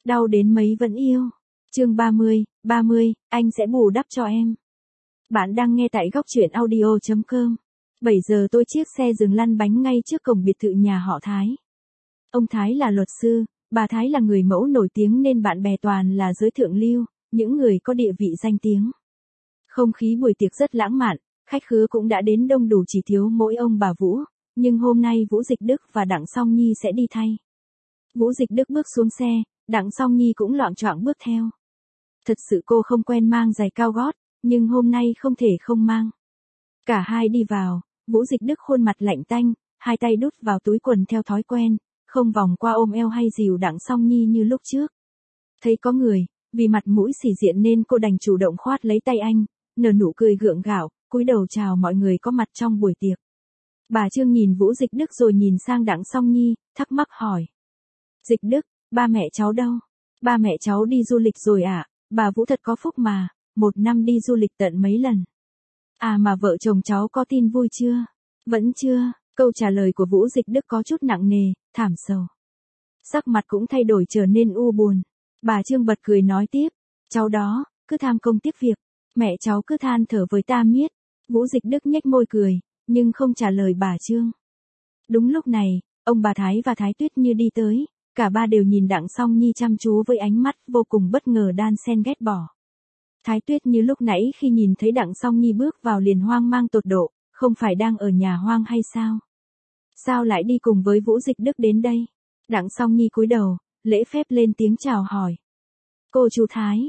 Đau đến mấy vẫn yêu. Chương 30, anh sẽ bù đắp cho em. Bạn đang nghe tại góc truyện audio.com. 7 giờ tôi chiếc xe dừng lăn bánh ngay trước cổng biệt thự nhà họ Thái. Ông Thái là luật sư, bà Thái là người mẫu nổi tiếng nên bạn bè toàn là giới thượng lưu, những người có địa vị danh tiếng. Không khí buổi tiệc rất lãng mạn, khách khứa cũng đã đến đông đủ chỉ thiếu mỗi ông bà Vũ, nhưng hôm nay Vũ Dịch Đức và Đặng Song Nhi sẽ đi thay. Vũ Dịch Đức bước xuống xe, Đặng Song Nhi cũng loạng choạng bước theo. Thật sự cô không quen mang giày cao gót, nhưng hôm nay không thể không mang. Cả hai đi vào, Vũ Dịch Đức khuôn mặt lạnh tanh, hai tay đút vào túi quần theo thói quen, không vòng qua ôm eo hay dìu Đặng Song Nhi như lúc trước. Thấy có người, vì mặt mũi xỉ diện nên cô đành chủ động khoát lấy tay anh, nở nụ cười gượng gạo, cúi đầu chào mọi người có mặt trong buổi tiệc. Bà Trương nhìn Vũ Dịch Đức rồi nhìn sang Đặng Song Nhi, thắc mắc hỏi. Dịch Đức, ba mẹ cháu đâu? Ba mẹ cháu đi du lịch rồi ạ, bà Vũ thật có phúc mà, 1 năm đi du lịch tận mấy lần. À mà vợ chồng cháu có tin vui chưa? Vẫn chưa, câu trả lời của Vũ Dịch Đức có chút nặng nề, thảm sầu. Sắc mặt cũng thay đổi trở nên u buồn. Bà Trương bật cười nói tiếp, cháu đó, cứ tham công tiếc việc, mẹ cháu cứ than thở với ta miết. Vũ Dịch Đức nhếch môi cười, nhưng không trả lời bà Trương. Đúng lúc này, ông bà Thái và Thái Tuyết Như đi tới, cả ba đều nhìn Đặng Song Nhi chăm chú với ánh mắt vô cùng bất ngờ đan xen ghét bỏ. Thái Tuyết Như lúc nãy khi nhìn thấy Đặng Song Nhi bước vào liền hoang mang tột độ, không phải đang ở nhà hoang hay sao? Sao lại đi cùng với Vũ Dịch Đức đến đây? Đặng Song Nhi cúi đầu, lễ phép lên tiếng chào hỏi. Cô chú Thái,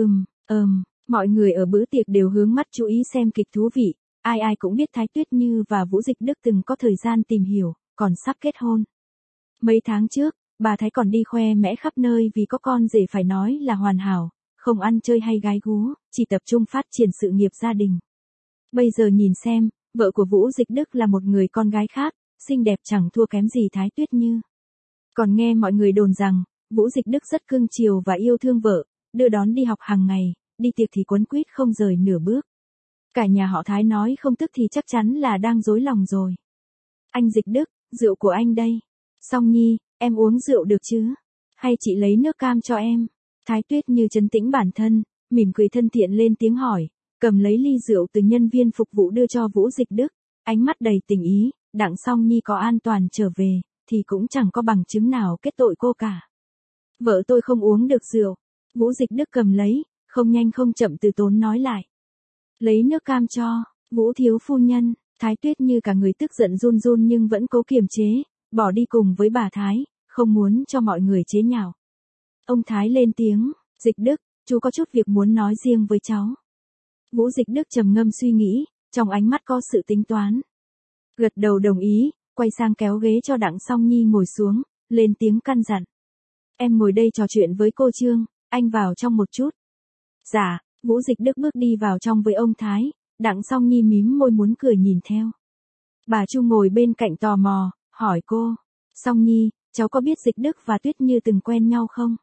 mọi người ở bữa tiệc đều hướng mắt chú ý xem kịch thú vị, ai ai cũng biết Thái Tuyết Như và Vũ Dịch Đức từng có thời gian tìm hiểu, còn sắp kết hôn. Mấy tháng trước, bà Thái còn đi khoe mẽ khắp nơi vì có con rể phải nói là hoàn hảo, không ăn chơi hay gái gú, chỉ tập trung phát triển sự nghiệp gia đình. Bây giờ nhìn xem, vợ của Vũ Dịch Đức là một người con gái khác, xinh đẹp chẳng thua kém gì Thái Tuyết Như. Còn nghe mọi người đồn rằng, Vũ Dịch Đức rất cưng chiều và yêu thương vợ, đưa đón đi học hàng ngày, đi tiệc thì quấn quýt không rời nửa bước. Cả nhà họ Thái nói không tức thì chắc chắn là đang dối lòng rồi. Anh Dịch Đức, rượu của anh đây. Song Nhi, em uống rượu được chứ? Hay chị lấy nước cam cho em? Thái Tuyết Như trấn tĩnh bản thân, mỉm cười thân thiện lên tiếng hỏi, cầm lấy ly rượu từ nhân viên phục vụ đưa cho Vũ Dịch Đức, ánh mắt đầy tình ý. Đặng Song Nhi có an toàn trở về, thì cũng chẳng có bằng chứng nào kết tội cô cả. Vợ tôi không uống được rượu. Vũ Dịch Đức cầm lấy, không nhanh không chậm từ tốn nói lại. Lấy nước cam cho, Vũ thiếu phu nhân. Thái Tuyết Như cả người tức giận run run nhưng vẫn cố kiềm chế, bỏ đi cùng với bà Thái, không muốn cho mọi người chế nhạo. Ông Thái lên tiếng, Dịch Đức, chú có chút việc muốn nói riêng với cháu. Vũ Dịch Đức trầm ngâm suy nghĩ, trong ánh mắt có sự tính toán. Gật đầu đồng ý, quay sang kéo ghế cho Đặng Song Nhi ngồi xuống, lên tiếng căn dặn. Em ngồi đây trò chuyện với cô Trương, anh vào trong một chút. Dạ, Vũ Dịch Đức bước đi vào trong với ông Thái, Đặng Song Nhi mím môi muốn cười nhìn theo. Bà Chu ngồi bên cạnh tò mò, hỏi cô, Song Nhi, cháu có biết Dịch Đức và Tuyết Như từng quen nhau không?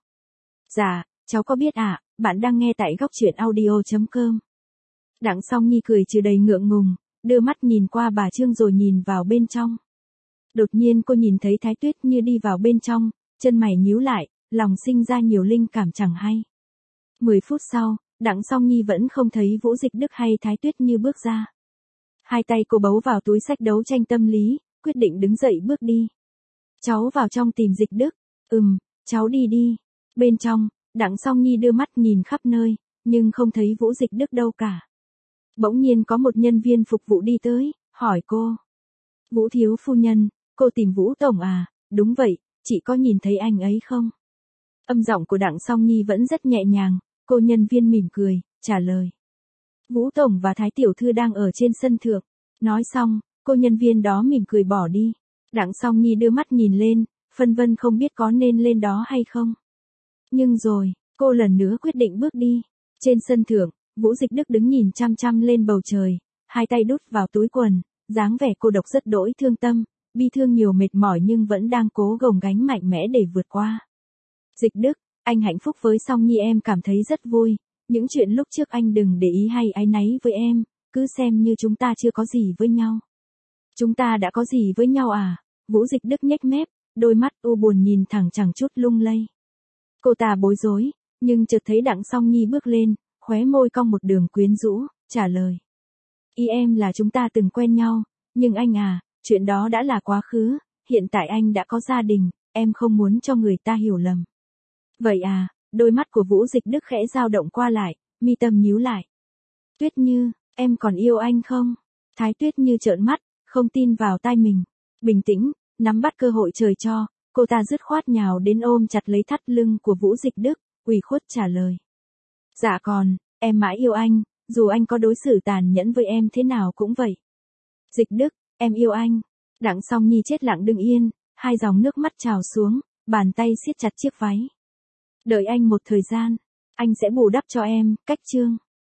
Dạ, cháu có biết ạ, bạn đang nghe tại góc truyện audio.com. Đặng Song Nhi cười trừ đầy ngượng ngùng, đưa mắt nhìn qua bà Trương rồi nhìn vào bên trong. Đột nhiên cô nhìn thấy Thái Tuyết Như đi vào bên trong, chân mày nhíu lại, lòng sinh ra nhiều linh cảm chẳng hay. 10 phút sau, Đặng Song Nhi vẫn không thấy Vũ Dịch Đức hay Thái Tuyết Như bước ra. Hai tay cô bấu vào túi xách đấu tranh tâm lý, quyết định đứng dậy bước đi. Cháu vào trong tìm Dịch Đức. Cháu đi đi. Bên trong, Đặng Song Nhi đưa mắt nhìn khắp nơi, nhưng không thấy Vũ Dịch Đức đâu cả. Bỗng nhiên có một nhân viên phục vụ đi tới, hỏi cô. Vũ thiếu phu nhân, cô tìm Vũ Tổng à? Đúng vậy, chị có nhìn thấy anh ấy không? Âm giọng của Đặng Song Nhi vẫn rất nhẹ nhàng, cô nhân viên mỉm cười, trả lời. Vũ Tổng và Thái Tiểu Thư đang ở trên sân thượng. Nói xong, cô nhân viên đó mỉm cười bỏ đi. Đặng Song Nhi đưa mắt nhìn lên, phân vân không biết có nên lên đó hay không. Nhưng rồi, cô lần nữa quyết định bước đi. Trên sân thượng, Vũ Dịch Đức đứng nhìn chăm chăm lên bầu trời, hai tay đút vào túi quần, dáng vẻ cô độc rất đỗi thương tâm, bi thương nhiều mệt mỏi nhưng vẫn đang cố gồng gánh mạnh mẽ để vượt qua. Dịch Đức, anh hạnh phúc với Song Nhi em cảm thấy rất vui, những chuyện lúc trước anh đừng để ý hay áy náy với em, cứ xem như chúng ta chưa có gì với nhau. Chúng ta đã có gì với nhau à? Vũ Dịch Đức nhếch mép, đôi mắt u buồn nhìn thẳng chẳng chút lung lay. Cô ta bối rối, nhưng chợt thấy Đặng Song Nhi bước lên, khóe môi cong một đường quyến rũ, trả lời. Ý em là chúng ta từng quen nhau, nhưng anh à, chuyện đó đã là quá khứ, hiện tại anh đã có gia đình, em không muốn cho người ta hiểu lầm. Vậy à, đôi mắt của Vũ Dịch Đức khẽ dao động qua lại, mi tâm nhíu lại. Tuyết Như, em còn yêu anh không? Thái Tuyết Như trợn mắt, không tin vào tai mình. Bình tĩnh, nắm bắt cơ hội trời cho, cô ta dứt khoát nhào đến ôm chặt lấy thắt lưng của Vũ Dịch Đức, ủy khuất trả lời. Dạ còn, em mãi yêu anh, dù anh có đối xử tàn nhẫn với em thế nào cũng vậy. Dịch Đức, em yêu anh. Đặng Song Nhi chết lặng đứng yên, hai dòng nước mắt trào xuống, bàn tay siết chặt chiếc váy. Đợi anh một thời gian, anh sẽ bù đắp cho em, cách chương.